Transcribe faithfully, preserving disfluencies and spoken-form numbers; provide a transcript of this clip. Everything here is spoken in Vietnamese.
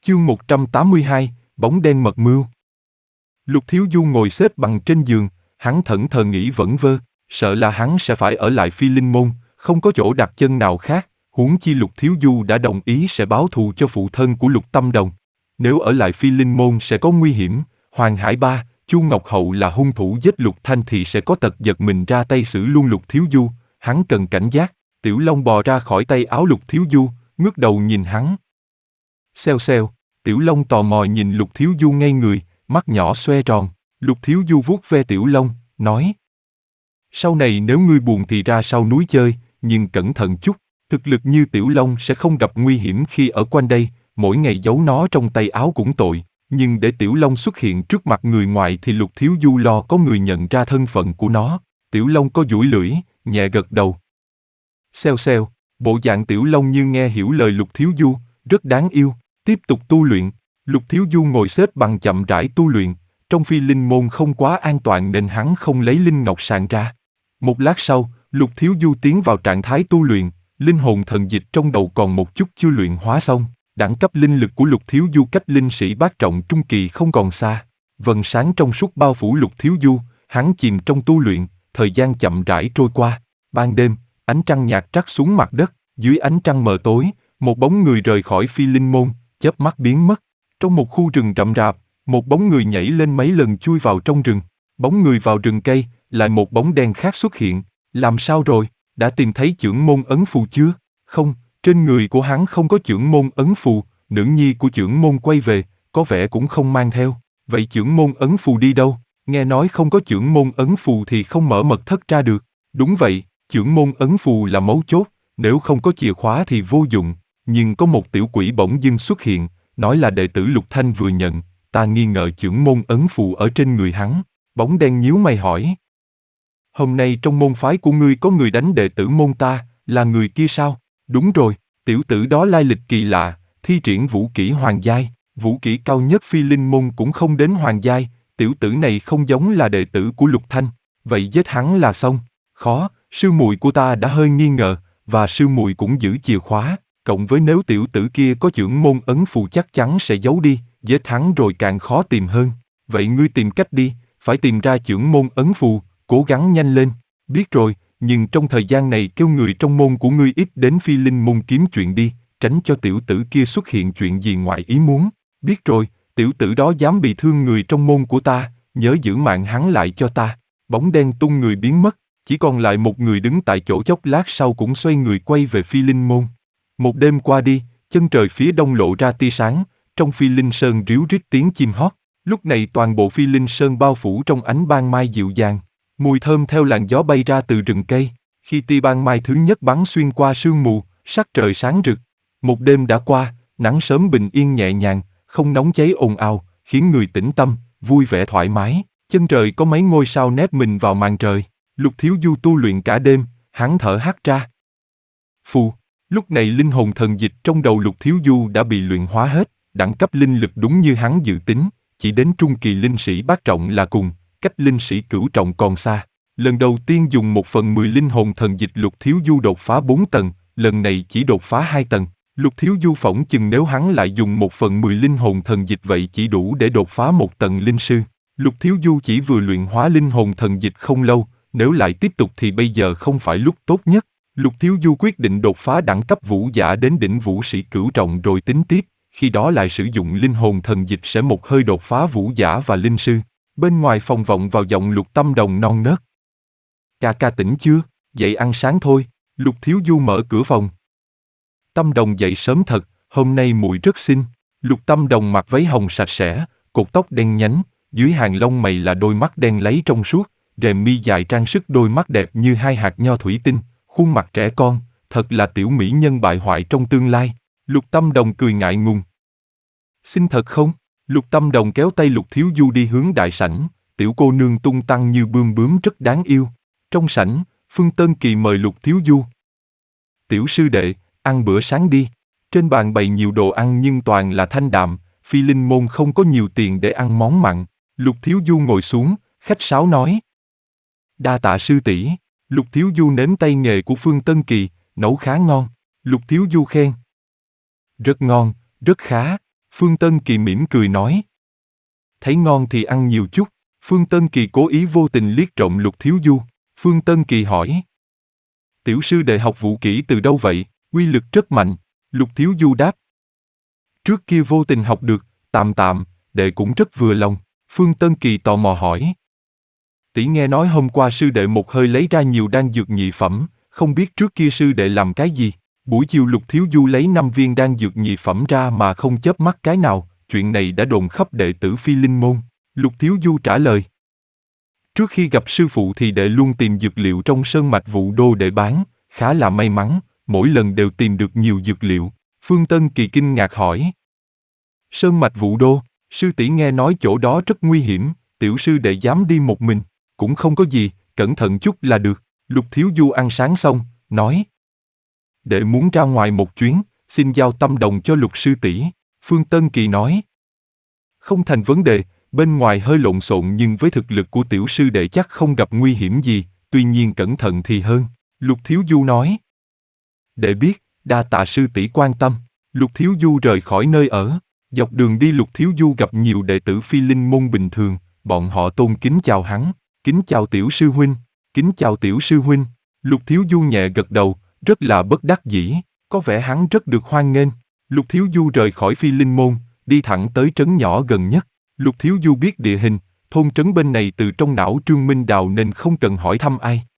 Chương một trăm tám mươi hai, bóng đen mật mưu. Lục Thiếu Du ngồi xếp bằng trên giường, hắn thẫn thờ nghĩ vẩn vơ, sợ là hắn sẽ phải ở lại Phi Linh Môn, không có chỗ đặt chân nào khác, huống chi Lục Thiếu Du đã đồng ý sẽ báo thù cho phụ thân của Lục Tâm Đồng. Nếu ở lại Phi Linh Môn sẽ có nguy hiểm, Hoàng Hải Ba, Chu Ngọc Hậu là hung thủ giết Lục Thanh thì sẽ có tật giật mình ra tay xử luôn Lục Thiếu Du, hắn cần cảnh giác. Tiểu Long bò ra khỏi tay áo Lục Thiếu Du, ngước đầu nhìn hắn. Xèo xèo, Tiểu Long tò mò nhìn Lục Thiếu Du ngây người, mắt nhỏ xoe tròn. Lục Thiếu Du vuốt ve Tiểu Long, nói: sau này nếu ngươi buồn thì ra sau núi chơi, nhưng cẩn thận chút, thực lực như Tiểu Long sẽ không gặp nguy hiểm khi ở quanh đây, mỗi ngày giấu nó trong tay áo cũng tội, nhưng để Tiểu Long xuất hiện trước mặt người ngoài thì Lục Thiếu Du lo có người nhận ra thân phận của nó. Tiểu Long có duỗi lưỡi, nhẹ gật đầu. Xèo xèo, bộ dạng Tiểu Long như nghe hiểu lời Lục Thiếu Du, rất đáng yêu. Tiếp tục tu luyện, Lục Thiếu Du ngồi xếp bằng chậm rãi tu luyện, trong Phi Linh Môn không quá an toàn nên hắn không lấy linh ngọc sàng ra. Một lát sau, Lục Thiếu Du tiến vào trạng thái tu luyện, linh hồn thần dịch trong đầu còn một chút chưa luyện hóa xong, đẳng cấp linh lực của Lục Thiếu Du cách linh sĩ bát trọng trung kỳ không còn xa. Vầng sáng trong suốt bao phủ Lục Thiếu Du, hắn chìm trong tu luyện, thời gian chậm rãi trôi qua. Ban đêm, ánh trăng nhạt trắc xuống mặt đất, dưới ánh trăng mờ tối, một bóng người rời khỏi Phi Linh Môn, chớp mắt biến mất. Trong một khu rừng rậm rạp, một bóng người nhảy lên mấy lần chui vào trong rừng. Bóng người vào rừng cây, lại một bóng đen khác xuất hiện. Làm sao rồi? Đã tìm thấy chưởng môn ấn phù chưa? Không, trên người của hắn không có chưởng môn ấn phù. Nữ nhi của chưởng môn quay về, có vẻ cũng không mang theo. Vậy chưởng môn ấn phù đi đâu? Nghe nói không có chưởng môn ấn phù thì không mở mật thất ra được. Đúng vậy, chưởng môn ấn phù là mấu chốt. Nếu không có chìa khóa thì vô dụng. Nhưng có một tiểu quỷ bỗng dưng xuất hiện, nói là đệ tử Lục Thanh vừa nhận, ta nghi ngờ chưởng môn ấn phù ở trên người hắn. Bóng đen nhíu mày hỏi: hôm nay trong môn phái của ngươi có người đánh đệ tử môn ta, là người kia sao? Đúng rồi, tiểu tử đó lai lịch kỳ lạ, thi triển vũ kỹ hoàng giai, vũ kỹ cao nhất Phi Linh Môn cũng không đến hoàng giai, tiểu tử này không giống là đệ tử của Lục Thanh, vậy giết hắn là xong. Khó, sư muội của ta đã hơi nghi ngờ, và sư muội cũng giữ chìa khóa. Cộng với nếu tiểu tử kia có chưởng môn ấn phù chắc chắn sẽ giấu đi, giết hắn rồi càng khó tìm hơn. Vậy ngươi tìm cách đi, phải tìm ra chưởng môn ấn phù, cố gắng nhanh lên. Biết rồi, nhưng trong thời gian này kêu người trong môn của ngươi ít đến Phi Linh Môn kiếm chuyện đi, tránh cho tiểu tử kia xuất hiện chuyện gì ngoài ý muốn. Biết rồi, tiểu tử đó dám bị thương người trong môn của ta, nhớ giữ mạng hắn lại cho ta. Bóng đen tung người biến mất, chỉ còn lại một người đứng tại chỗ, chốc lát sau cũng xoay người quay về Phi Linh Môn. Một đêm qua đi, chân trời phía đông lộ ra tia sáng, trong Phi Linh Sơn ríu rít tiếng chim hót. Lúc này toàn bộ Phi Linh Sơn bao phủ trong ánh ban mai dịu dàng, mùi thơm theo làn gió bay ra từ rừng cây. Khi tia ban mai thứ nhất bắn xuyên qua sương mù, sắc trời sáng rực. Một đêm đã qua, nắng sớm bình yên nhẹ nhàng, không nóng cháy ồn ào, khiến người tĩnh tâm, vui vẻ thoải mái. Chân trời có mấy ngôi sao nép mình vào màn trời. Lục Thiếu Du tu luyện cả đêm, hắn thở hắt ra. Phù. Lúc này linh hồn thần dịch trong đầu Lục Thiếu Du đã bị luyện hóa hết, đẳng cấp linh lực đúng như hắn dự tính, chỉ đến trung kỳ linh sĩ bát trọng là cùng, cách linh sĩ cửu trọng còn xa. Lần đầu tiên dùng một phần mười linh hồn thần dịch Lục Thiếu Du đột phá bốn tầng, lần này chỉ đột phá hai tầng. Lục Thiếu Du phỏng chừng nếu hắn lại dùng một phần mười linh hồn thần dịch vậy chỉ đủ để đột phá một tầng linh sư. Lục Thiếu Du chỉ vừa luyện hóa linh hồn thần dịch không lâu, nếu lại tiếp tục thì bây giờ không phải lúc tốt nhất. Lục Thiếu Du quyết định đột phá đẳng cấp vũ giả đến đỉnh vũ sĩ cửu trọng rồi tính tiếp, khi đó lại sử dụng linh hồn thần dịch sẽ một hơi đột phá vũ giả và linh sư. Bên ngoài phòng vọng vào giọng Lục Tâm Đồng non nớt. Ca ca tỉnh chưa? Dậy ăn sáng thôi. Lục Thiếu Du mở cửa phòng. Tâm Đồng dậy sớm thật, hôm nay muội rất xinh. Lục Tâm Đồng mặc váy hồng sạch sẽ, cột tóc đen nhánh, dưới hàng lông mày là đôi mắt đen láy trong suốt, rèm mi dài trang sức đôi mắt đẹp như hai hạt nho thủy tinh. Khuôn mặt trẻ con, thật là tiểu mỹ nhân bại hoại trong tương lai. Lục Tâm Đồng cười ngại ngùng. Xin thật không? Lục Tâm Đồng kéo tay Lục Thiếu Du đi hướng đại sảnh, tiểu cô nương tung tăng như bươm bướm rất đáng yêu. Trong sảnh, Phương Tân Kỳ mời Lục Thiếu Du. Tiểu sư đệ, ăn bữa sáng đi. Trên bàn bày nhiều đồ ăn nhưng toàn là thanh đạm, Phi Linh Môn không có nhiều tiền để ăn món mặn. Lục Thiếu Du ngồi xuống, khách sáo nói. Đa tạ sư tỷ. Lục Thiếu Du nếm tay nghề của Phương Tân Kỳ, nấu khá ngon. Lục Thiếu Du khen. Rất ngon, rất khá. Phương Tân Kỳ mỉm cười nói. Thấy ngon thì ăn nhiều chút. Phương Tân Kỳ cố ý vô tình liếc trộm Lục Thiếu Du. Phương Tân Kỳ hỏi. Tiểu sư đệ học vũ kỹ từ đâu vậy? Uy lực rất mạnh. Lục Thiếu Du đáp. Trước kia vô tình học được, tạm tạm, đệ cũng rất vừa lòng. Phương Tân Kỳ tò mò hỏi. Tỷ nghe nói hôm qua sư đệ một hơi lấy ra nhiều đan dược nhị phẩm, không biết trước kia sư đệ làm cái gì? Buổi chiều Lục Thiếu Du lấy năm viên đan dược nhị phẩm ra mà không chớp mắt cái nào, chuyện này đã đồn khắp đệ tử Phi Linh môn. Lục Thiếu Du trả lời. Trước khi gặp sư phụ thì đệ luôn tìm dược liệu trong sơn mạch Vũ Đô để bán, khá là may mắn, mỗi lần đều tìm được nhiều dược liệu. Phương Tân Kỳ kinh ngạc hỏi. Sơn mạch Vũ Đô, sư tỷ nghe nói chỗ đó rất nguy hiểm, tiểu sư đệ dám đi một mình, cũng không có gì, cẩn thận chút là được. Lục Thiếu Du ăn sáng xong, nói. Đệ muốn ra ngoài một chuyến, xin giao tâm đồng cho Lục sư tỷ. Phương Tân Kỳ nói. Không thành vấn đề, bên ngoài hơi lộn xộn nhưng với thực lực của tiểu sư đệ chắc không gặp nguy hiểm gì, tuy nhiên cẩn thận thì hơn. Lục Thiếu Du nói. Đệ biết, đa tạ sư tỷ quan tâm. Lục Thiếu Du rời khỏi nơi ở. Dọc đường đi Lục Thiếu Du gặp nhiều đệ tử Phi Linh môn bình thường, bọn họ tôn kính chào hắn. Kính chào tiểu sư huynh, kính chào tiểu sư huynh. Lục Thiếu Du nhẹ gật đầu, rất là bất đắc dĩ, có vẻ hắn rất được hoan nghênh. Lục Thiếu Du rời khỏi Phi Linh môn, đi thẳng tới trấn nhỏ gần nhất. Lục Thiếu Du biết địa hình, thôn trấn bên này từ trong não Trương Minh Đào nên không cần hỏi thăm ai.